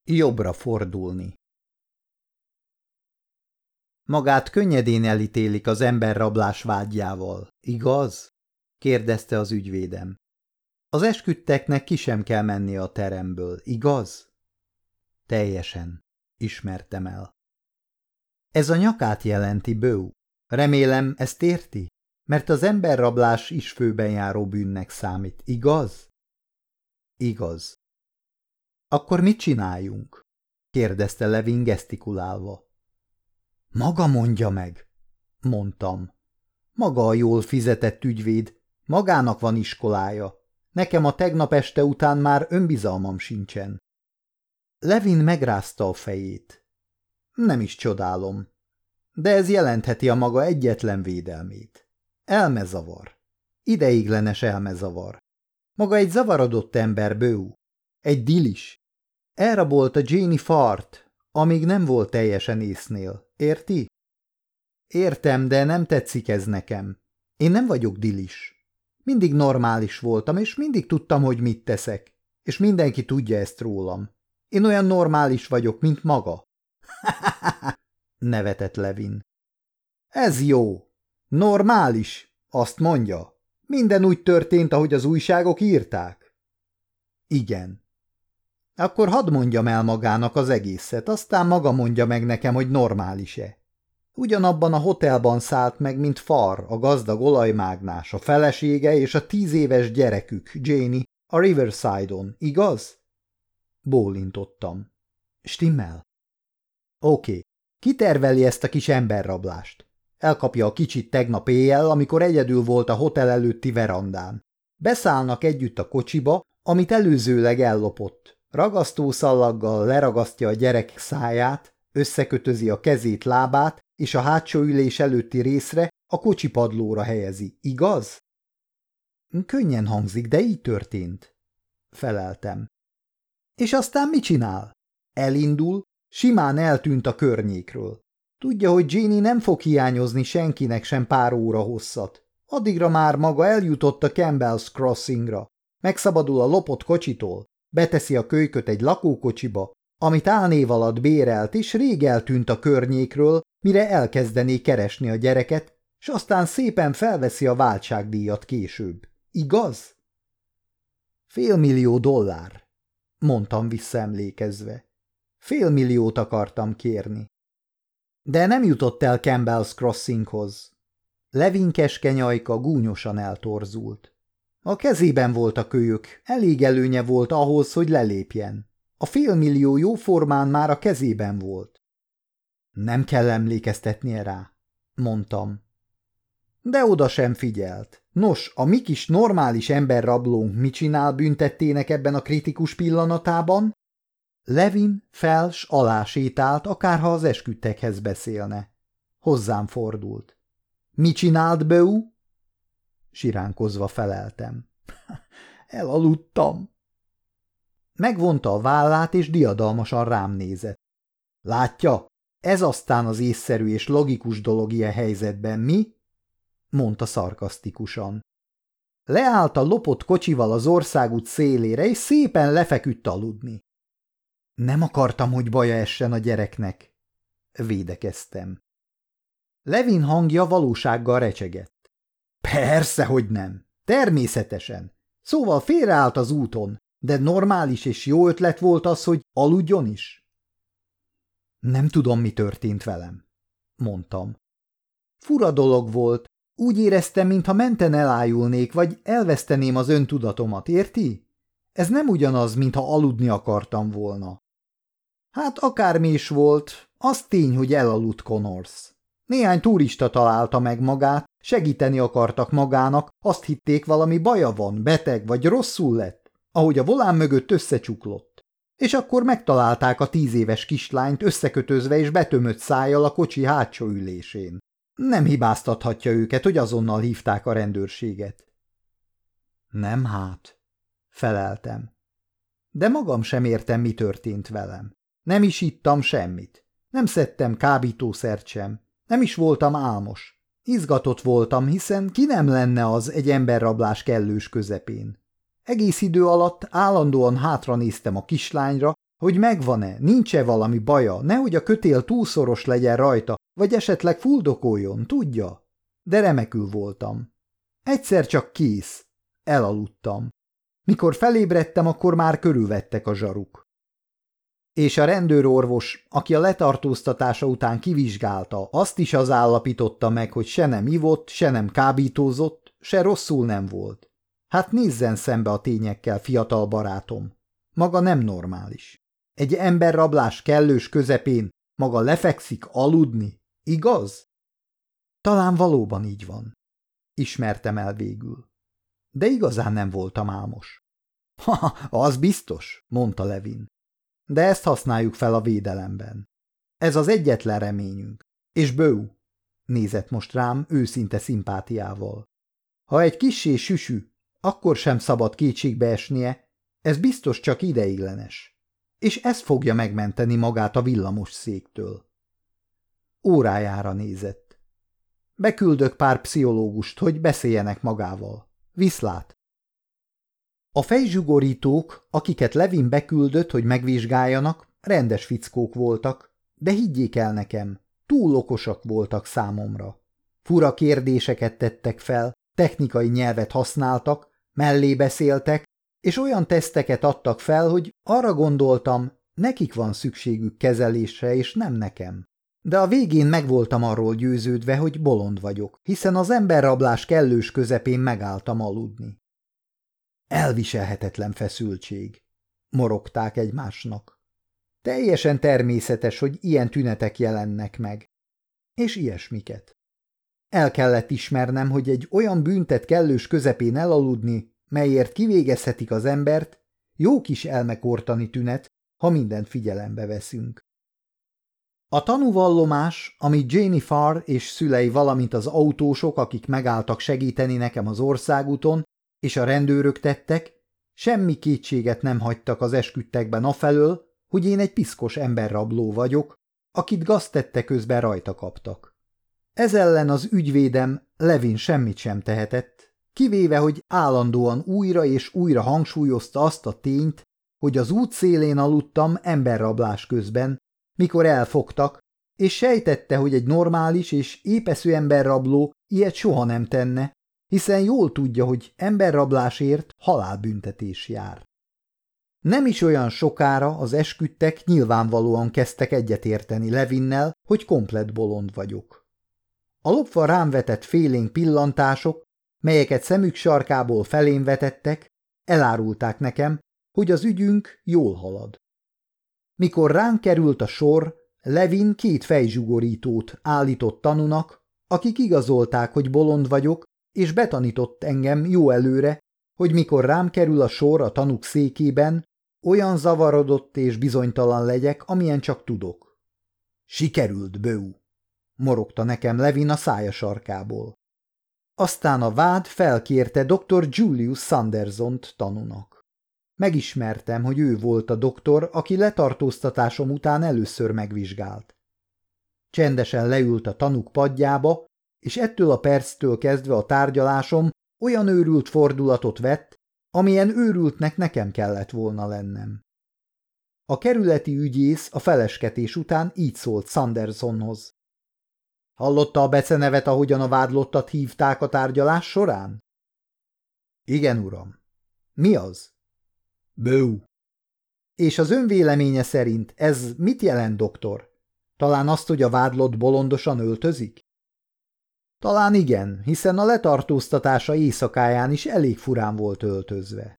Jobbra fordulni. Magát könnyedén elítélik az emberrablás vádjával, igaz? Kérdezte az ügyvédem. Az esküdteknek ki sem kell menni a teremből, igaz? Teljesen, ismertem el. Ez a nyakát jelenti, Beau. Remélem, ezt érti? Mert az emberrablás is főben járó bűnnek számít, igaz? Igaz. Akkor mit csináljunk? Kérdezte Levin gesztikulálva. Maga mondja meg, mondtam. Maga a jól fizetett ügyvéd, magának van iskolája. Nekem a tegnap este után már önbizalmam sincsen. Levin megrázta a fejét. Nem is csodálom, de ez jelentheti a maga egyetlen védelmét. Elmezavar. Ideiglenes elmezavar. Maga egy zavarodott ember, Beau. Egy dilis. Elrabolta Janie Fart, amíg nem volt teljesen észnél. Érti? Értem, de nem tetszik ez nekem. Én nem vagyok dilis. Mindig normális voltam, és mindig tudtam, hogy mit teszek. És mindenki tudja ezt rólam. Én olyan normális vagyok, mint maga. Nevetett Levin. Ez jó. Normális, azt mondja. Minden úgy történt, ahogy az újságok írták. Igen. Akkor hadd mondjam el magának az egészet, aztán maga mondja meg nekem, hogy normális-e. Ugyanabban a hotelban szállt meg, mint Farr, a gazdag olajmágnás, a felesége és a 10 éves gyerekük, Janie, a Riverside-on, igaz? Bólintottam. Stimmel? Oké. Ki terveli ezt a kis emberrablást? Elkapja a kicsit tegnap éjjel, amikor egyedül volt a hotel előtti verandán. Beszállnak együtt a kocsiba, amit előzőleg ellopott. Ragasztószallaggal leragasztja a gyerek száját, összekötözi a kezét, lábát, és a hátsó ülés előtti részre a kocsi padlóra helyezi, igaz? Könnyen hangzik, de így történt. Feleltem. És aztán mit csinál? Elindul, simán eltűnt a környékről. Tudja, hogy Janie nem fog hiányozni senkinek sem pár óra hosszat. Addigra már maga eljutott a Campbell's Crossingra. Megszabadul a lopott kocsitól, beteszi a kölyköt egy lakókocsiba, amit álnév alatt bérelt, és rég eltűnt a környékről, mire elkezdené keresni a gyereket, s aztán szépen felveszi a váltságdíjat később. Igaz? $500 000, mondtam visszaemlékezve. $500 000 akartam kérni. De nem jutott el Campbell's Crossinghoz. Levin keskeny ajka gúnyosan eltorzult. A kezében volt a kölyök, elég előnye volt ahhoz, hogy lelépjen. A $500 000 jóformán már a kezében volt. Nem kell emlékeztetnie rá, mondtam. De oda sem figyelt. Nos, a mi kis normális emberrablónk mit csinál büntettének ebben a kritikus pillanatában? Levin fel s alá sétált, akárha az esküdtekhez beszélne. Hozzám fordult. Mi csinált, Beau? Siránkozva feleltem. Elaludtam. Megvonta a vállát, és diadalmasan rám nézett. Látja, ez aztán az észszerű és logikus dolog ilyen helyzetben, mi? Mondta szarkasztikusan. Leállt a lopott kocsival az országút szélére, és szépen lefeküdt aludni. Nem akartam, hogy baja essen a gyereknek, védekeztem. Levin hangja valósággal recsegett. Persze, hogy nem. Természetesen. Szóval félreállt az úton, de normális és jó ötlet volt az, hogy aludjon is. Nem tudom, mi történt velem, mondtam. Fura dolog volt. Úgy éreztem, mintha menten elájulnék, vagy elveszteném az öntudatomat, érti? Ez nem ugyanaz, mintha aludni akartam volna. Hát akármi is volt, az tény, hogy elaludt Connors. Néhány turista találta meg magát, segíteni akartak magának, azt hitték, valami baja van, beteg vagy rosszul lett, ahogy a volán mögött összecsuklott. És akkor megtalálták a 10 éves kislányt összekötözve és betömött szájjal a kocsi hátsó ülésén. Nem hibáztathatja őket, hogy azonnal hívták a rendőrséget. Nem hát, feleltem. De magam sem értem, mi történt velem. Nem is ittam semmit. Nem szedtem kábítószert sem. Nem is voltam álmos. Izgatott voltam, hiszen ki nem lenne az egy emberrablás kellős közepén. Egész idő alatt állandóan hátranéztem a kislányra, hogy megvan-e, nincs-e valami baja, nehogy a kötél túlszoros legyen rajta, vagy esetleg fuldokoljon, tudja? De remekül voltam. Egyszer csak kész. Elaludtam. Mikor felébredtem, akkor már körülvettek a zsaruk. És a rendőrorvos, aki a letartóztatása után kivizsgálta, azt is az állapította meg, hogy se nem ivott, se nem kábítózott, se rosszul nem volt. Hát nézzen szembe a tényekkel, fiatal barátom. Maga nem normális. Egy emberrablás kellős közepén maga lefekszik aludni, igaz? Talán valóban így van. Ismertem el végül. De igazán nem voltam álmos. Ha, az biztos, mondta Levin. De ezt használjuk fel a védelemben. Ez az egyetlen reményünk. És Bő nézett most rám őszinte szimpátiával. Ha egy kissé süsű, akkor sem szabad kétségbe esnie, ez biztos csak ideiglenes. És ez fogja megmenteni magát a villamos széktől. Órájára nézett. Beküldök pár pszichológust, hogy beszéljenek magával. Viszlát! A fejzsugorítók, akiket Levin beküldött, hogy megvizsgáljanak, rendes fickók voltak, de higgyék el nekem, túl okosak voltak számomra. Fura kérdéseket tettek fel, technikai nyelvet használtak, mellé beszéltek, és olyan teszteket adtak fel, hogy arra gondoltam, nekik van szükségük kezelésre, és nem nekem. De a végén meg voltam arról győződve, hogy bolond vagyok, hiszen az emberrablás kellős közepén megálltam aludni. Elviselhetetlen feszültség, morogták egymásnak. Teljesen természetes, hogy ilyen tünetek jelennek meg. És ilyesmiket. El kellett ismernem, hogy egy olyan büntet kellős közepén elaludni, melyért kivégezhetik az embert, jó kis elmekortani tünet, ha mindent figyelembe veszünk. A tanúvallomás, amit Janie Farr és szülei, valamint az autósok, akik megálltak segíteni nekem az országúton, és a rendőrök tettek, semmi kétséget nem hagytak az esküdtekben afelől, hogy én egy piszkos emberrabló vagyok, akit gaztette közben rajta kaptak. Ez ellen az ügyvédem Levin semmit sem tehetett, kivéve, hogy állandóan újra és újra hangsúlyozta azt a tényt, hogy az út szélén aludtam emberrablás közben, mikor elfogtak, és sejtette, hogy egy normális és épeszű emberrabló ilyet soha nem tenne, hiszen jól tudja, hogy emberrablásért halálbüntetés jár. Nem is olyan sokára az esküdtek nyilvánvalóan kezdtek egyetérteni Levinnel, hogy komplett bolond vagyok. A lopva rám vetett félénk pillantások, melyeket szemük sarkából felém vetettek, elárulták nekem, hogy az ügyünk jól halad. Mikor ránk került a sor, Levin 2 fejzsugorítót állított tanúnak, akik igazolták, hogy bolond vagyok, és betanított engem jó előre, hogy mikor rám kerül a sor a tanúk székében, olyan zavarodott és bizonytalan legyek, amilyen csak tudok. Sikerült, Bő, morogta nekem Levin a szája sarkából. Aztán a vád felkérte dr. Julius Sandersont tanúnak. Megismertem, hogy ő volt a doktor, aki letartóztatásom után először megvizsgált. Csendesen leült a tanúk padjába, és ettől a perctől kezdve a tárgyalásom olyan őrült fordulatot vett, amilyen őrültnek nekem kellett volna lennem. A kerületi ügyész a felesketés után így szólt Sandersonhoz. Hallotta a becenevet, ahogyan a vádlottat hívták a tárgyalás során? Igen, uram. Mi az? Bő. És az ön véleménye szerint ez mit jelent, doktor? Talán azt, hogy a vádlott bolondosan öltözik? Talán igen, hiszen a letartóztatása éjszakáján is elég furán volt öltözve.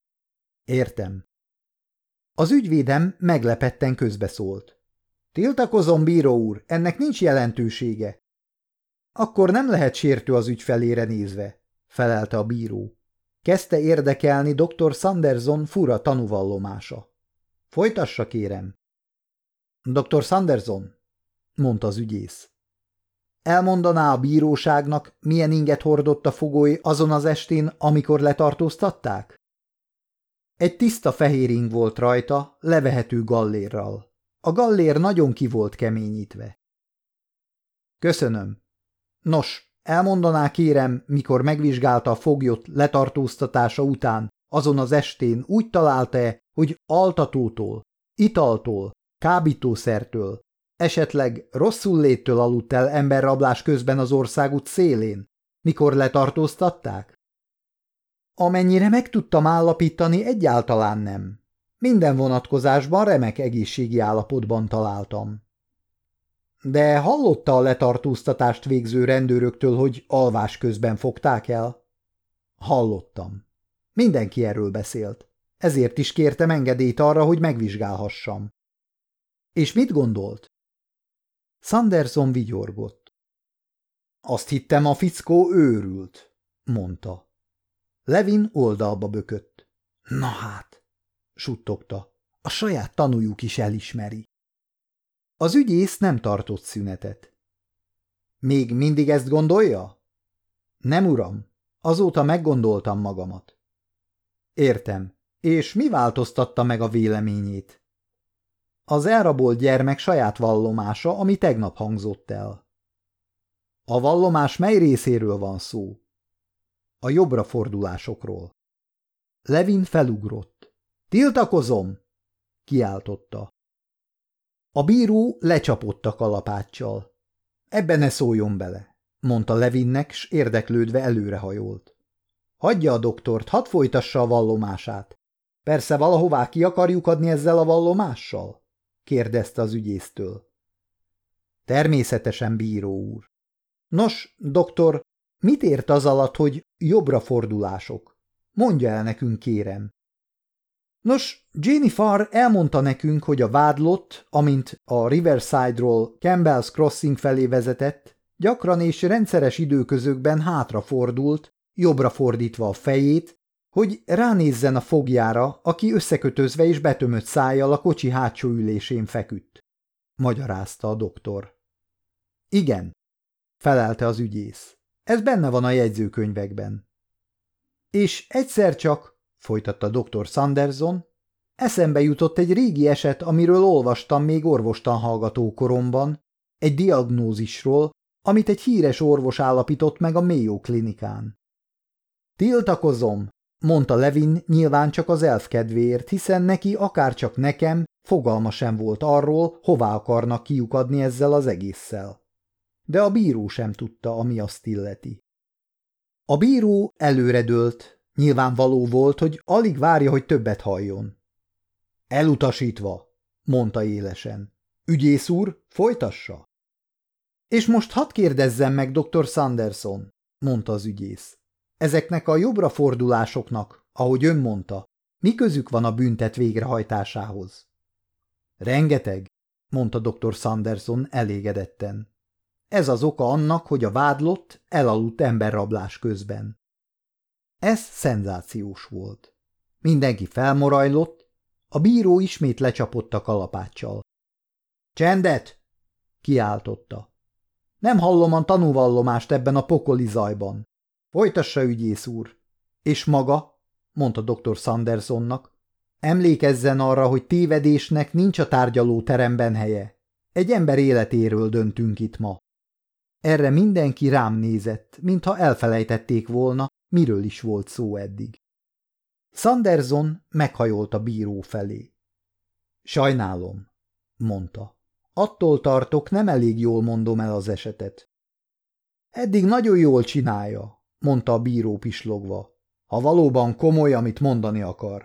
Értem. Az ügyvédem meglepetten közbeszólt. Tiltakozom, bíró úr, ennek nincs jelentősége. Akkor nem lehet sértő az ügyfelére nézve, felelte a bíró. Kezdte érdekelni dr. Sanderson fura tanúvallomása. Folytassa, kérem. Dr. Sanderson, mondta az ügyész. Elmondaná a bíróságnak, milyen inget hordott a fogoly azon az estén, amikor letartóztatták? Egy tiszta fehér ing volt rajta, levehető gallérral. A gallér nagyon ki volt keményítve. Köszönöm. Nos, elmondaná, kérem, mikor megvizsgálta a foglyot letartóztatása után, azon az estén úgy találta-e, hogy altatótól, Italtól, kábítószertől, esetleg rosszulléttől aludt el emberrablás közben az országút szélén, mikor letartóztatták? Amennyire meg tudtam állapítani, egyáltalán nem. Minden vonatkozásban remek egészségi állapotban találtam. De hallotta a letartóztatást végző rendőröktől, hogy alvás közben fogták el? Hallottam. Mindenki erről beszélt. Ezért is kértem engedélyt arra, hogy megvizsgálhassam. És mit gondolt? Sanderson vigyorgott. Azt hittem, a fickó őrült, mondta. Levin oldalba bökött. Na hát, suttogta, a saját tanújuk is elismeri. Az ügyész nem tartott szünetet. Még mindig ezt gondolja? Nem, uram, azóta meggondoltam magamat. Értem, és mi változtatta meg a véleményét? Az elrabolt gyermek saját vallomása, ami tegnap hangzott el. A vallomás mely részéről van szó? A jobbra fordulásokról. Levin felugrott. Tiltakozom! Kiáltotta. A bíró lecsapott a kalapáccsal. Ebben ne szóljon bele, mondta Levinnek, s érdeklődve előrehajolt. Hagyja a doktort, hadd folytassa a vallomását. Persze valahová ki akarjuk adni ezzel a vallomással? Kérdezte az ügyésztől. Természetesen, bíró úr. Nos, doktor, mit ért az alatt, hogy jobbra fordulások? Mondja el nekünk, kérem. Nos, Jenny Farr elmondta nekünk, hogy a vádlott, amint a Riverside-ról Campbell's Crossing felé vezetett, gyakran és rendszeres időközökben hátrafordult, jobbra fordítva a fejét, hogy ránézzen a foglyára, aki összekötözve és betömött szájjal a kocsi hátsó ülésén feküdt. Magyarázta a doktor. Igen, felelte az ügyész. Ez benne van a jegyzőkönyvekben. És egyszer csak, folytatta dr. Sanderson, eszembe jutott egy régi eset, amiről olvastam még orvostanhallgató koromban, egy diagnózisról, amit egy híres orvos állapított meg a Mayo klinikán. Tiltakozom, mondta Levin nyilván csak az elf kedvéért, hiszen neki akárcsak nekem fogalma sem volt arról, hová akarnak kiukadni ezzel az egésszel. De a bíró sem tudta, ami azt illeti. A bíró előredőlt, nyilvánvaló volt, hogy alig várja, hogy többet halljon. Elutasítva, mondta élesen. Ügyész úr, folytassa. És most hadd kérdezzem meg, dr. Sanderson, mondta az ügyész. Ezeknek a jobbra fordulásoknak, ahogy ön mondta, mi közük van a büntet végrehajtásához? Rengeteg, mondta dr. Sanderson elégedetten. Ez az oka annak, hogy a vádlott elaludt emberrablás közben. Ez szenzációs volt. Mindenki felmorajlott, a bíró ismét lecsapott a kalapáccsal. Csendet! Kiáltotta. Nem hallom a tanúvallomást ebben a pokoli zajban. Folytassa, ügyész úr. És maga, mondta dr. Sandersonnak, emlékezzen arra, hogy tévedésnek nincs a tárgyalóteremben helye. Egy ember életéről döntünk itt ma. Erre mindenki rám nézett, mintha elfelejtették volna, miről is volt szó eddig. Sanderson meghajolt a bíró felé. Sajnálom, mondta. Attól tartok, nem elég jól mondom el az esetet. Eddig nagyon jól csinálja, mondta a bíró pislogva, ha valóban komoly, amit mondani akar.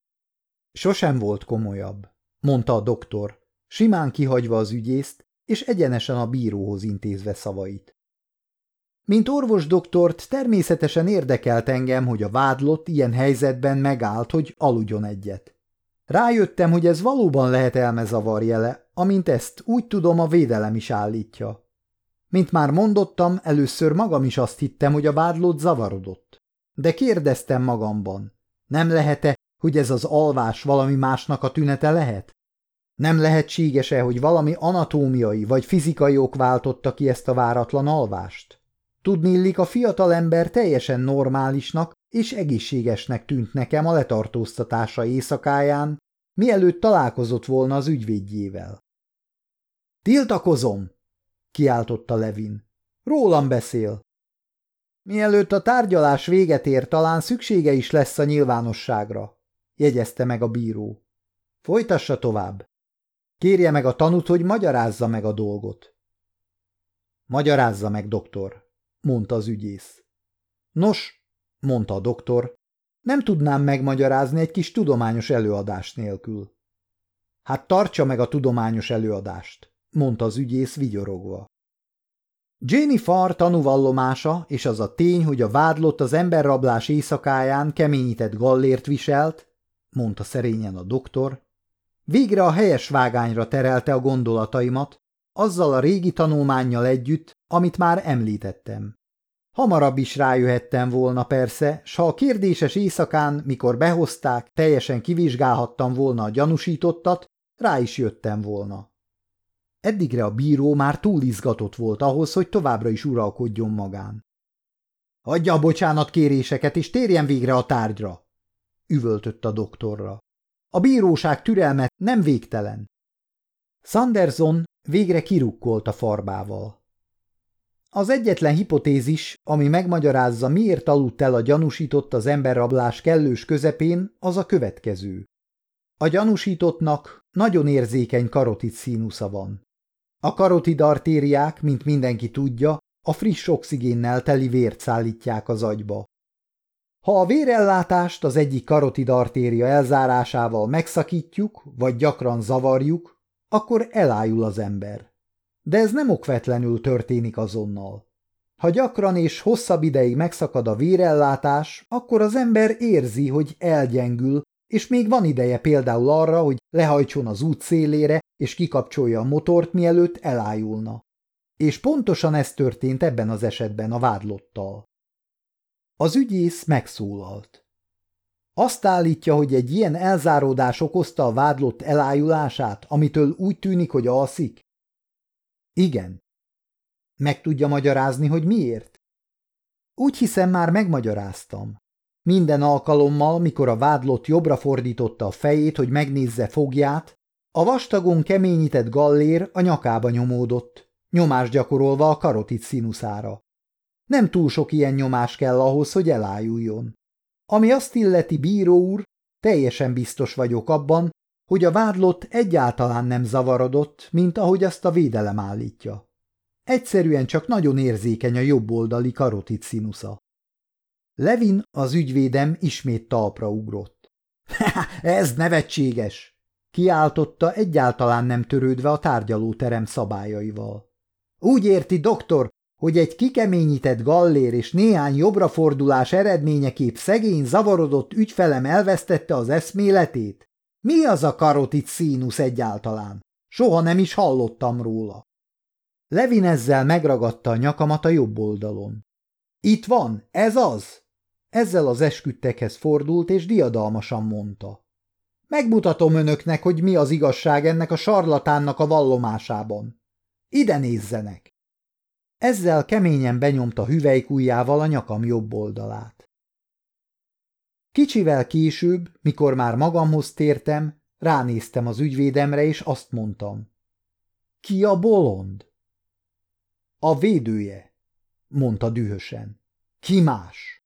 Sosem volt komolyabb, mondta a doktor, simán kihagyva az ügyészt, és egyenesen a bíróhoz intézve szavait. Mint orvosdoktort természetesen érdekelt engem, hogy a vádlott ilyen helyzetben megállt, hogy aludjon egyet. Rájöttem, hogy ez valóban lehet elmezavar jele, amint ezt úgy tudom a védelem is állítja. Mint már mondottam, először magam is azt hittem, hogy a vádlott zavarodott. De kérdeztem magamban, nem lehet-e, hogy ez az alvás valami másnak a tünete lehet? Nem lehetséges-e, hogy valami anatómiai vagy fizikai ok váltotta ki ezt a váratlan alvást? Tudnillik, a fiatalember teljesen normálisnak és egészségesnek tűnt nekem a letartóztatása éjszakáján, mielőtt találkozott volna az ügyvédjével. Tiltakozom! Kiáltotta Levin. Rólam beszél. Mielőtt a tárgyalás véget ér, talán szüksége is lesz a nyilvánosságra, jegyezte meg a bíró. Folytassa tovább. Kérje meg a tanút, hogy magyarázza meg a dolgot. Magyarázza meg, doktor, mondta az ügyész. Nos, mondta a doktor, nem tudnám megmagyarázni egy kis tudományos előadás nélkül. Hát tartsa meg a tudományos előadást, mondta az ügyész vigyorogva. Jenny Farr tanúvallomása és az a tény, hogy a vádlott az emberrablás éjszakáján keményített gallért viselt, mondta szerényen a doktor, végre a helyes vágányra terelte a gondolataimat, azzal a régi tanulmánnyal együtt, amit már említettem. Hamarabb is rájöhettem volna persze, s ha a kérdéses éjszakán, mikor behozták, teljesen kivizsgálhattam volna a gyanúsítottat, rá is jöttem volna. Eddigre a bíró már túl izgatott volt ahhoz, hogy továbbra is uralkodjon magán. Hagyja a bocsánatkéréseket, és térjen végre a tárgyra, üvöltött a doktorra. A bíróság türelme nem végtelen. Sanderson végre kirukkolt a farbával. Az egyetlen hipotézis, ami megmagyarázza, miért aludt el a gyanúsított az emberrablás kellős közepén, az a következő. A gyanúsítottnak nagyon érzékeny karotid színusza van. A karotid artériák, mint mindenki tudja, a friss oxigénnel teli vért szállítják az agyba. Ha a vérellátást az egyik karotid artéria elzárásával megszakítjuk, vagy gyakran zavarjuk, akkor elájul az ember. De ez nem okvetlenül történik azonnal. Ha gyakran és hosszabb ideig megszakad a vérellátás, akkor az ember érzi, hogy elgyengül, és még van ideje például arra, hogy lehajtson az út szélére, és kikapcsolja a motort, mielőtt elájulna. És pontosan ez történt ebben az esetben a vádlottal. Az ügyész megszólalt. Azt állítja, hogy egy ilyen elzáródás okozta a vádlott elájulását, amitől úgy tűnik, hogy alszik? Igen. Meg tudja magyarázni, hogy miért? Úgy hiszem, már megmagyaráztam. Minden alkalommal, mikor a vádlott jobbra fordította a fejét, hogy megnézze fogját, a vastagon keményített gallér a nyakába nyomódott, nyomást gyakorolva a karotid színuszára. Nem túl sok ilyen nyomás kell ahhoz, hogy elájuljon. Ami azt illeti, bíró úr, teljesen biztos vagyok abban, hogy a vádlott egyáltalán nem zavarodott, mint ahogy azt a védelem állítja. Egyszerűen csak nagyon érzékeny a jobboldali karotid színusza. Levin, az ügyvédem ismét talpra ugrott. – Ez nevetséges! – kiáltotta, egyáltalán nem törődve a tárgyalóterem szabályaival. – Úgy érti, doktor, hogy egy kikeményített gallér és néhány jobbrafordulás eredményeképp szegény, zavarodott ügyfelem elvesztette az eszméletét? Mi az a karotid színusz egyáltalán? Soha nem is hallottam róla. Levin ezzel megragadta a nyakamat a jobb oldalon. Itt van, ez az! Ezzel az esküdtekhez fordult, és diadalmasan mondta. Megmutatom önöknek, hogy mi az igazság ennek a sarlatánnak a vallomásában. Ide nézzenek! Ezzel keményen benyomta hüvelykujjával a nyakam jobb oldalát. Kicsivel később, mikor már magamhoz tértem, ránéztem az ügyvédemre, és azt mondtam. Ki a bolond? A védője, mondta dühösen. Ki más?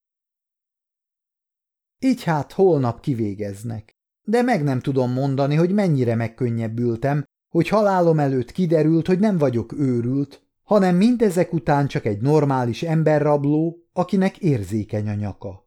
Így hát holnap kivégeznek, de meg nem tudom mondani, hogy mennyire megkönnyebbültem, hogy halálom előtt kiderült, hogy nem vagyok őrült, hanem mindezek után csak egy normális emberrabló, akinek érzékeny a nyaka.